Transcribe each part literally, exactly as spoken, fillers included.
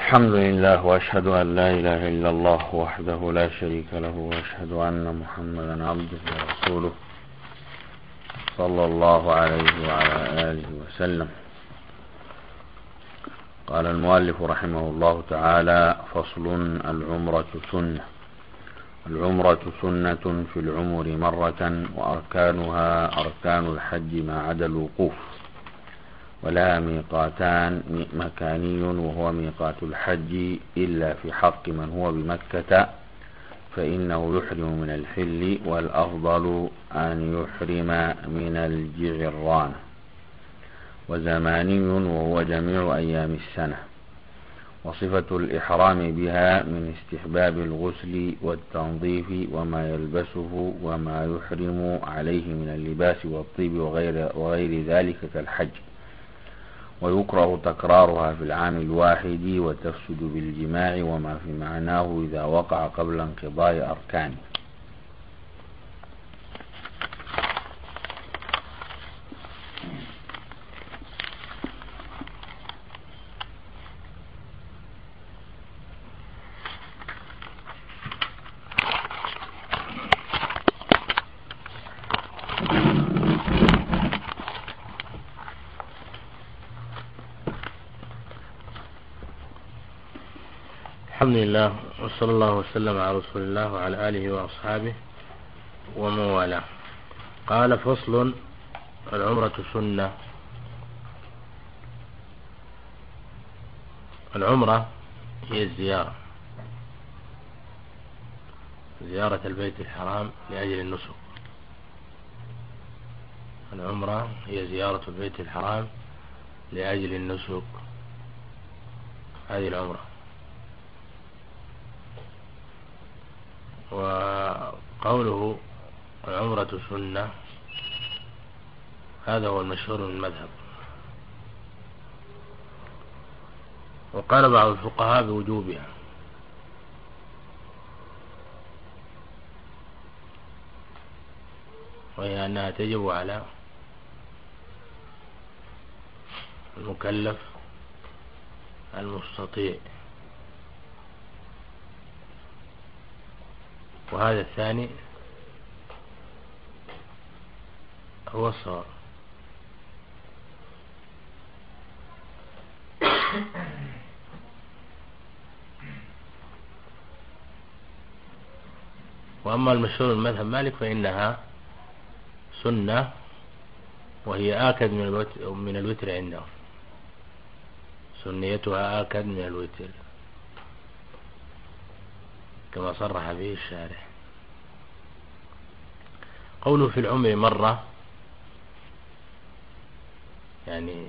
الحمد لله وأشهد أن لا إله إلا الله وحده لا شريك له وأشهد أن محمدا عبده ورسوله صلى الله عليه وعلى آله وسلم. قال المؤلف رحمه الله تعالى: فصل: العمرة سنة. العمرة سنة في العمر مرة، وأركانها أركان الحج ما عدا الوقوف، ولها ميقاتان: مكاني وهو ميقات الحج إلا في حق من هو بمكة فإنه يحرم من الحل، والأفضل أن يحرم من الجعرانة. وزماني وهو جميع أيام السنة. وصفة الإحرام بها من استحباب الغسل والتنظيف وما يلبسه وما يحرم عليه من اللباس والطيب وغير, وغير ذلك كالحج. ويكره تكرارها في العام الواحد، وتفسد بالجماع وما في معناه إذا وقع قبل انقضاء أركانه. الحمد لله وصلى الله وسلم على رسول الله وعلى آله وأصحابه ومن والاه. قال: فصل: العمرة سنة. العمرة هي الزيارة زيارة البيت الحرام لأجل النسك. العمرة هي زيارة البيت الحرام لأجل النسك. هذه العمرة. وقوله العمرة سنة هذا هو المشهور من المذهب. وقال بعض الفقهاء بوجوبها، وهي أنها تجب على المكلف المستطيع، وهذا الثاني هو الصواب. وأما المشهور من مذهب مالك فإنها سنة، وهي آكد من الوتر, من الوتر عندهم. سنيتها آكد من الوتر كما صرح به الشارح. قوله في العمر مرة يعني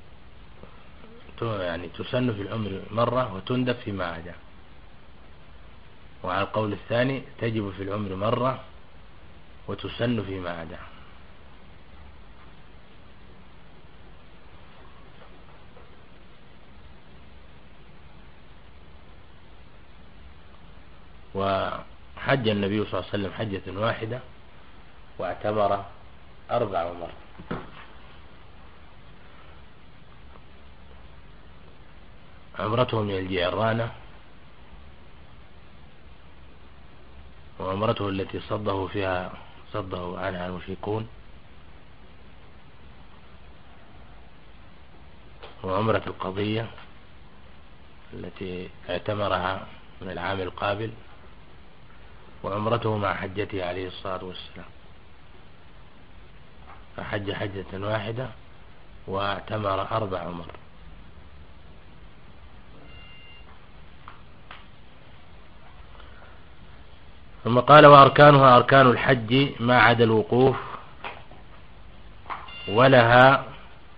يعني تسن في العمر مرة وتندب فيما عدا. وعلى القول الثاني تجب في العمر مرة وتسن فيما عدا. وحج النبي صلى الله عليه وسلم حجة واحدة واعتمر أربع عمر. عمرته من الجعرانة، وعمرته التي صده فيها صده عنها المشركون، وعمرة القضية التي اعتمرها من العام القابل، وعمرته مع حجته عليه الصلاة والسلام. فحج حجة واحدة واعتمر أربع عمر. ثم قال: وأركانها أركان الحج ما عدا الوقوف، ولها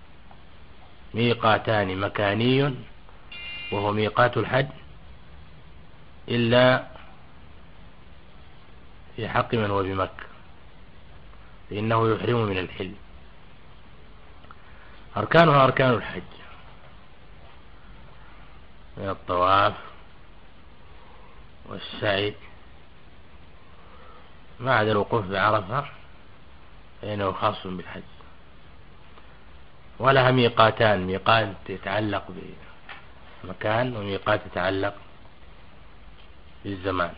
ميقاتان: مكاني وهو ميقات الحج إلا في حق من هو بمكة فإنه يحرم من الحل. أركانها أركان الحج من الطواف والسعي ما عدا الوقوف بعرفة فإنه خاص بالحج. ولها ميقاتان: ميقات يتعلق مكان، وميقات يتعلق بالزمان.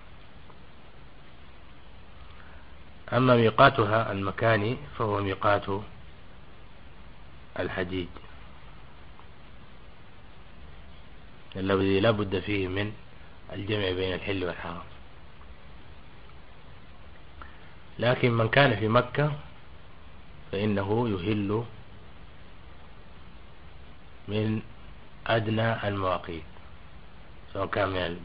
أما ميقاتها المكاني فهو ميقات الحديد الذي لا بد فيه من الجمع بين الحل والحرام. لكن من كان في مكة فإنه يهل من أدنى المواقيت، سواء كان من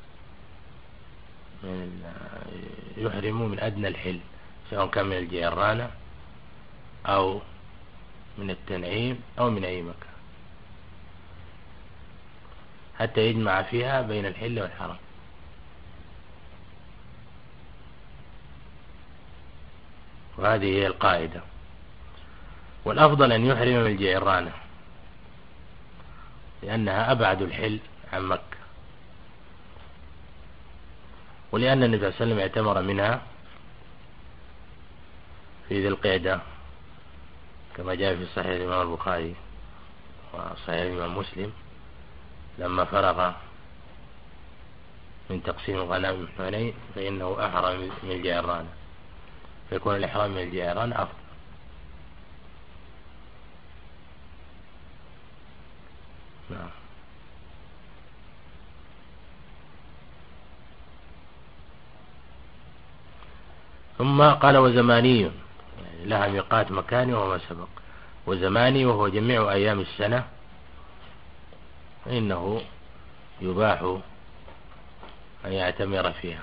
من يحرم من أدنى الحل، سواء كان من الجيرانة أو من التنعيم أو من أي مكان، حتى يجمع فيها بين الحل والحرام. وهذه هي القاعدة. والأفضل أن يحرم من الجيرانة لأنها أبعد الحل عن مكة، ولأن النبي صلى الله عليه وسلم اعتمر منها في ذي القعدة كما جاء في صحيح الإمام البخاري وصحيح الإمام مسلم لما فرغ من تقسيم الغنائم من حنين فإنه أحرم من الجيران، فيكون الإحرام من الجيران أفضل. نعم. ثم قال وزماني، يعني لها ميقات مكاني وما سبق، وزماني وهو جميع أيام السنة، فإنه يباح أن يعتمر فيها.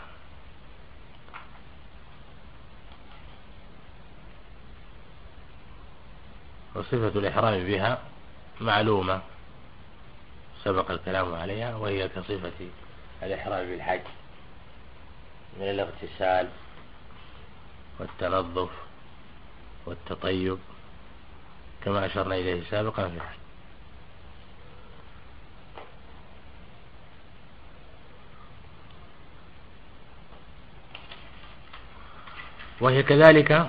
وصفة الإحرام بها معلومة سبق الكلام عليها، وهي كصفة الإحرام بالحج من الاغتسال والتنظف والتطيب كما أشرنا إليه سابقا في الحج. وهي كذلك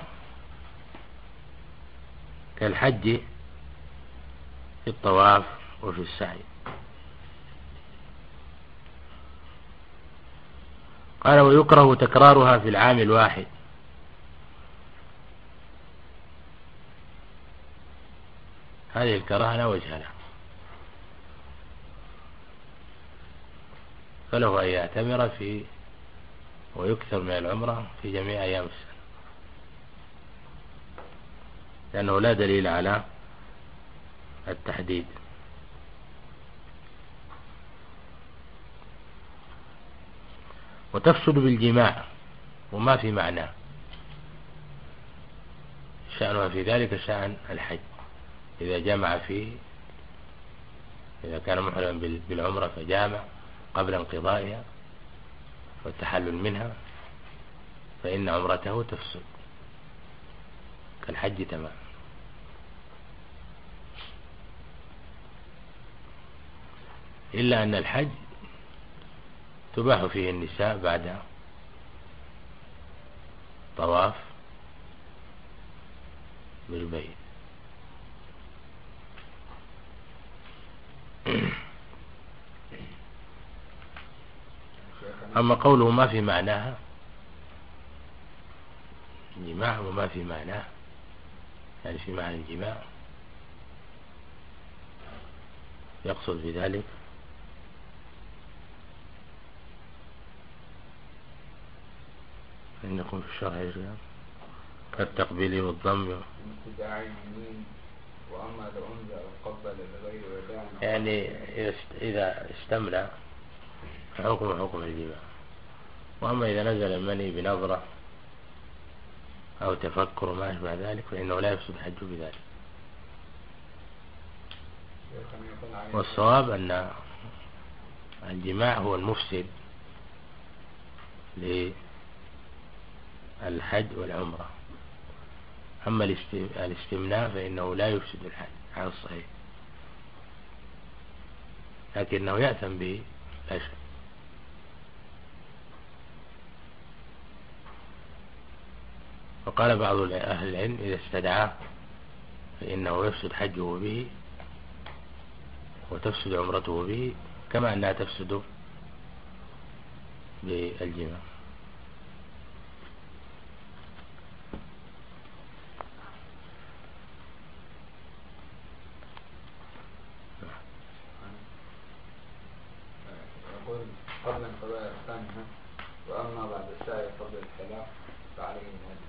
كالحج في الطواف وفي السعي. قال ويكره تكرارها في العام الواحد، هذه الكراهة لا وجه لها، فله أن يعتمر في ويكثر من العمرة في جميع أيام السنة، لأنه لا دليل على التحديد. وتفسد بالجماع وما في معناه، شأنها في ذلك شأن الحج، إذا جمع فيه، إذا كان محرما بالعمرة فجامع قبل انقضائها والتحلل منها فإن عمرته تفسد كالحج تمام. إلا أن الحج تباح فيه النساء بعد طواف بالبيت. أما قوله ما في معناها، جماع وما في معناه، يعني في معنى الجماع، يقصد بذلك أن يكون في الشرع الرياض كالتقبيل والضم، يعني إذا اشتمل حكم حكم الجماع. وأما إذا نزل المني بنظرة أو تفكر ما أشبه ذلك فإنه لا يفسد حجه بذلك. والصواب أن الجماع هو المفسد للحج والعمرة، أما الاستمناء فإنه لا يفسد الحج على الصحيح، لكنه يأثم به لا شك. وقال بعض أهل العلم إذا استدعاه فإنه يفسد حجه به وتفسد عمرته به كما أنها تفسد بالجماع. قبل انقضاء أركانها، وأما بعد السعي قبل الحلاق فعليه الهدي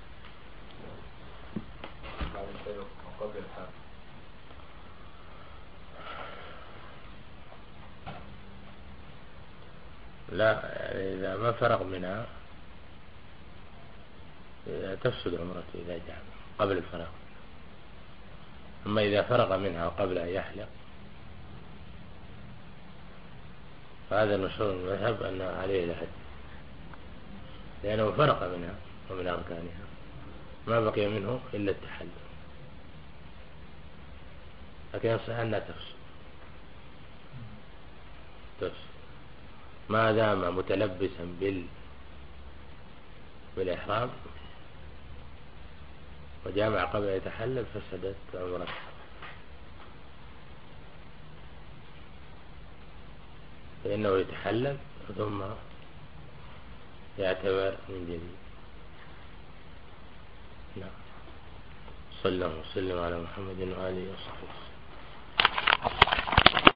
بعد السعي وقبل الحلاق. لا، يعني إذا ما فرغ منها تفسد عمرته إذا جاء قبل الفراغ. أما إذا فرغ منها قبل أن يحلق فهذا المشهور المذهب أن عليه الهدي، لأنه فرق منها ومن أركانها، ما بقي منه إلا التحلل، لكن يصح أنها تفسد تفسد ما دام متلبسا بال بالإحرام وجامع قبل يتحلل فسدت عمرته. فإنه يتحلل ثم يعتبر من جديد. نعم. صلى الله وسلم على محمد وآله وصحبه.